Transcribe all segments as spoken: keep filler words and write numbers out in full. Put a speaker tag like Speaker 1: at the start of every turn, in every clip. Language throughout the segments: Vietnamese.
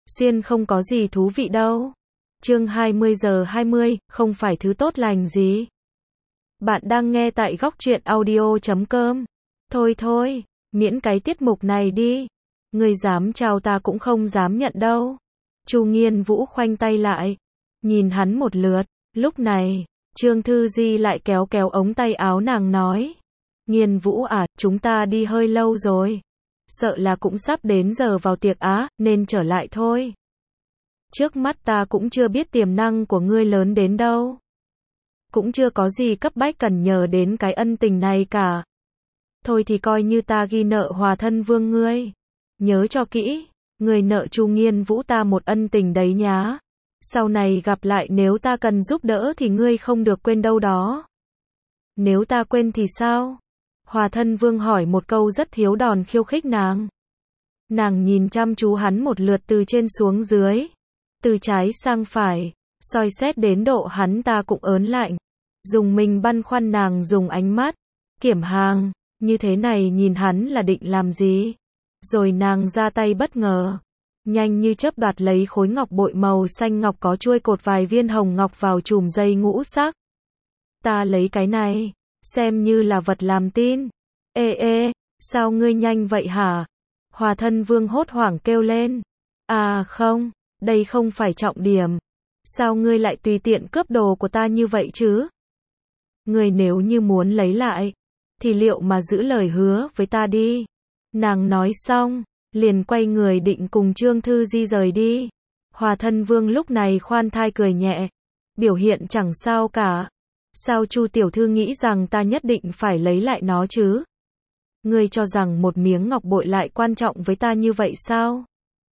Speaker 1: Xuyên không có gì thú vị đâu. Chương hai mươi giờ hai mươi, không phải thứ tốt lành gì. Bạn đang nghe tại góc truyện audio chấm com. Thôi thôi, miễn cái tiết mục này đi. Ngươi dám chào ta cũng không dám nhận đâu. Chu Nghiên Vũ khoanh tay lại, nhìn hắn một lượt. Lúc này, Trương Thư Di lại kéo kéo ống tay áo nàng nói. Nghiên Vũ à, chúng ta đi hơi lâu rồi. Sợ là cũng sắp đến giờ vào tiệc á, nên trở lại thôi. Trước mắt ta cũng chưa biết tiềm năng của ngươi lớn đến đâu. Cũng chưa có gì cấp bách cần nhờ đến cái ân tình này cả. Thôi thì coi như ta ghi nợ Hòa Thân Vương ngươi. Nhớ cho kỹ, ngươi nợ Chu Nghiên Vũ ta một ân tình đấy nhá. Sau này gặp lại nếu ta cần giúp đỡ thì ngươi không được quên đâu đó. Nếu ta quên thì sao? Hòa Thân Vương hỏi một câu rất thiếu đòn khiêu khích nàng. Nàng nhìn chăm chú hắn một lượt từ trên xuống dưới, từ trái sang phải, soi xét đến độ hắn ta cũng ớn lạnh. Dùng mình băn khoăn nàng dùng ánh mắt kiểm hàng, như thế này nhìn hắn là định làm gì? Rồi nàng ra tay bất ngờ, nhanh như chớp đoạt lấy khối ngọc bội màu xanh ngọc có chuôi cột vài viên hồng ngọc vào chùm dây ngũ sắc. Ta lấy cái này, xem như là vật làm tin. Ê ê, sao ngươi nhanh vậy hả? Hòa Thân Vương hốt hoảng kêu lên. À không, đây không phải trọng điểm. Sao ngươi lại tùy tiện cướp đồ của ta như vậy chứ? Ngươi nếu như muốn lấy lại, thì liệu mà giữ lời hứa với ta đi. Nàng nói xong, liền quay người định cùng Trương Thư Di rời đi. Hòa Thân Vương lúc này khoan thai cười nhẹ, biểu hiện chẳng sao cả. Sao Chu tiểu thư nghĩ rằng ta nhất định phải lấy lại nó chứ? Ngươi cho rằng một miếng ngọc bội lại quan trọng với ta như vậy sao?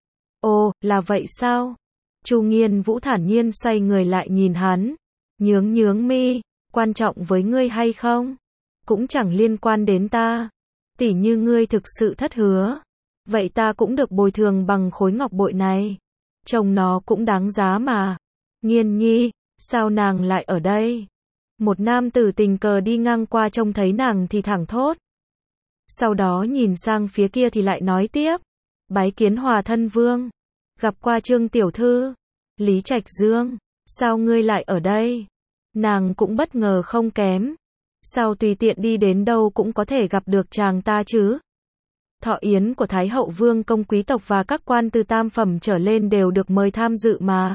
Speaker 1: Ồ, là vậy sao? Chu Nghiên Vũ thản nhiên xoay người lại nhìn hắn, nhướng nhướng mi, quan trọng với ngươi hay không? Cũng chẳng liên quan đến ta. Tỉ như ngươi thực sự thất hứa, vậy ta cũng được bồi thường bằng khối ngọc bội này. Trông nó cũng đáng giá mà. Nghiên nhi, sao nàng lại ở đây? Một nam tử tình cờ đi ngang qua trông thấy nàng thì thẳng thốt. Sau đó nhìn sang phía kia thì lại nói tiếp. Bái kiến Hòa Thân Vương. Gặp qua Trương tiểu thư. Lý Trạch Dương, sao ngươi lại ở đây? Nàng cũng bất ngờ không kém. Sao tùy tiện đi đến đâu cũng có thể gặp được chàng ta chứ? Thọ yến của Thái hậu vương công quý tộc và các quan từ tam phẩm trở lên đều được mời tham dự mà.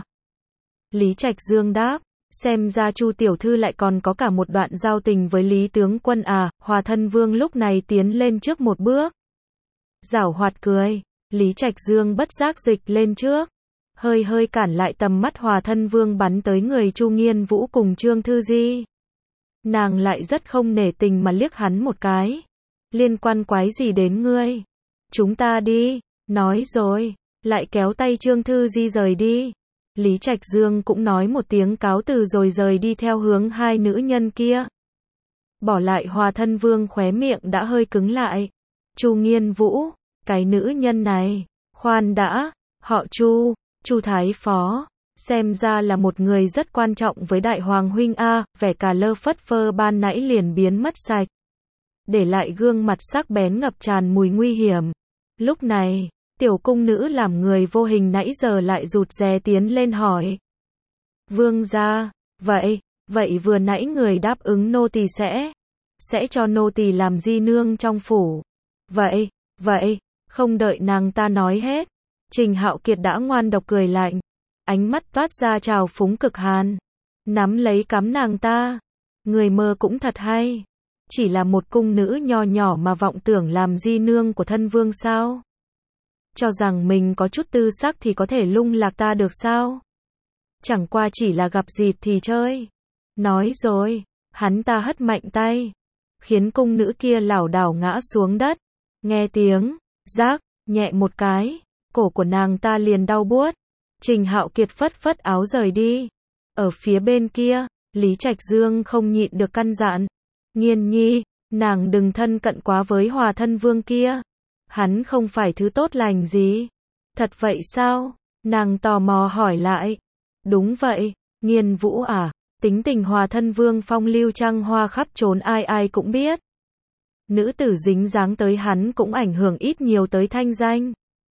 Speaker 1: Lý Trạch Dương đáp. Xem ra Chu tiểu thư lại còn có cả một đoạn giao tình với Lý tướng quân à. Hòa Thân Vương lúc này tiến lên trước một bước, giảo hoạt cười. Lý Trạch Dương bất giác dịch lên trước, hơi hơi cản lại tầm mắt Hòa Thân Vương bắn tới người Chu Nghiên Vũ cùng Trương Thư Di. Nàng lại rất không nể tình mà liếc hắn một cái. Liên quan quái gì đến ngươi? Chúng ta đi. Nói rồi, lại kéo tay Trương Thư Di rời đi. Lý Trạch Dương cũng nói một tiếng cáo từ rồi rời đi theo hướng hai nữ nhân kia. Bỏ lại Hòa Thân Vương khóe miệng đã hơi cứng lại. Chu Nghiên Vũ, cái nữ nhân này, khoan đã, họ Chu, Chu Thái Phó, xem ra là một người rất quan trọng với Đại Hoàng huynh a. Vẻ cà lơ phất phơ ban nãy liền biến mất sạch, để lại gương mặt sắc bén ngập tràn mùi nguy hiểm. Lúc này, tiểu cung nữ làm người vô hình nãy giờ lại rụt rè tiến lên hỏi. Vương gia, vậy, vậy vừa nãy người đáp ứng nô tỳ sẽ, sẽ cho nô tỳ làm di nương trong phủ. Vậy, vậy, không đợi nàng ta nói hết, Trình Hạo Kiệt đã ngoan độc cười lạnh, ánh mắt toát ra trào phúng cực hàn, nắm lấy cắm nàng ta. Người mơ cũng thật hay, chỉ là một cung nữ nho nhỏ mà vọng tưởng làm di nương của thân vương sao? Cho rằng mình có chút tư sắc thì có thể lung lạc ta được sao? Chẳng qua chỉ là gặp dịp thì chơi. Nói rồi, hắn ta hất mạnh tay, khiến cung nữ kia lảo đảo ngã xuống đất. Nghe tiếng rác nhẹ một cái, cổ của nàng ta liền đau buốt. Trình Hạo Kiệt phất phất áo rời đi. Ở phía bên kia, Lý Trạch Dương không nhịn được căn dặn. Nghiên nhi, nàng đừng thân cận quá với Hòa Thân Vương kia. Hắn không phải thứ tốt lành gì. Thật vậy sao? Nàng tò mò hỏi lại. Đúng vậy, Nghiên Vũ à, tính tình Hòa Thân Vương phong lưu trăng hoa khắp trốn ai ai cũng biết. Nữ tử dính dáng tới hắn cũng ảnh hưởng ít nhiều tới thanh danh.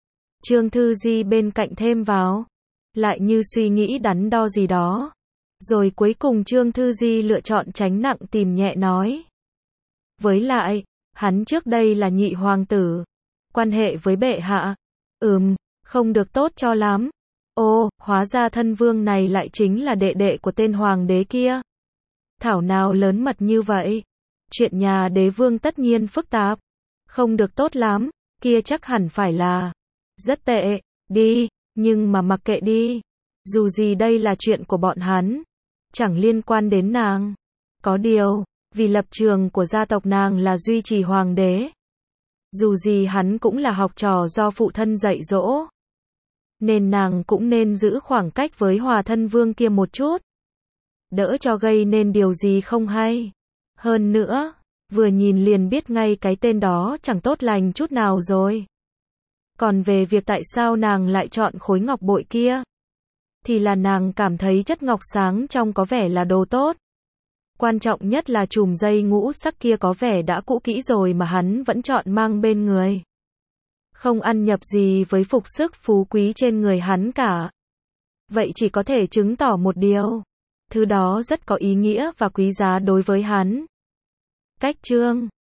Speaker 1: Trương Thư Di bên cạnh thêm vào. Lại như suy nghĩ đắn đo gì đó. Rồi cuối cùng Trương Thư Di lựa chọn tránh nặng tìm nhẹ nói. Với lại, hắn trước đây là nhị hoàng tử. Quan hệ với bệ hạ. Ừm, không được tốt cho lắm. Ô, hóa ra thân vương này lại chính là đệ đệ của tên hoàng đế kia. Thảo nào lớn mật như vậy. Chuyện nhà đế vương tất nhiên phức tạp. Không được tốt lắm, kia chắc hẳn phải là rất tệ, đi, nhưng mà mặc kệ đi. Dù gì đây là chuyện của bọn hắn. Chẳng liên quan đến nàng. Có điều, vì lập trường của gia tộc nàng là duy trì hoàng đế. Dù gì hắn cũng là học trò do phụ thân dạy dỗ. Nên nàng cũng nên giữ khoảng cách với hòa thân vương kia một chút. Đỡ cho gây nên điều gì không hay. Hơn nữa, vừa nhìn liền biết ngay cái tên đó chẳng tốt lành chút nào rồi. Còn về việc tại sao nàng lại chọn khối ngọc bội kia, thì là nàng cảm thấy chất ngọc sáng trong có vẻ là đồ tốt. Quan trọng nhất là chùm dây ngũ sắc kia có vẻ đã cũ kỹ rồi mà hắn vẫn chọn mang bên người. Không ăn nhập gì với phục sức phú quý trên người hắn cả. Vậy chỉ có thể chứng tỏ một điều. Thứ đó rất có ý nghĩa và quý giá đối với hắn. Cách chương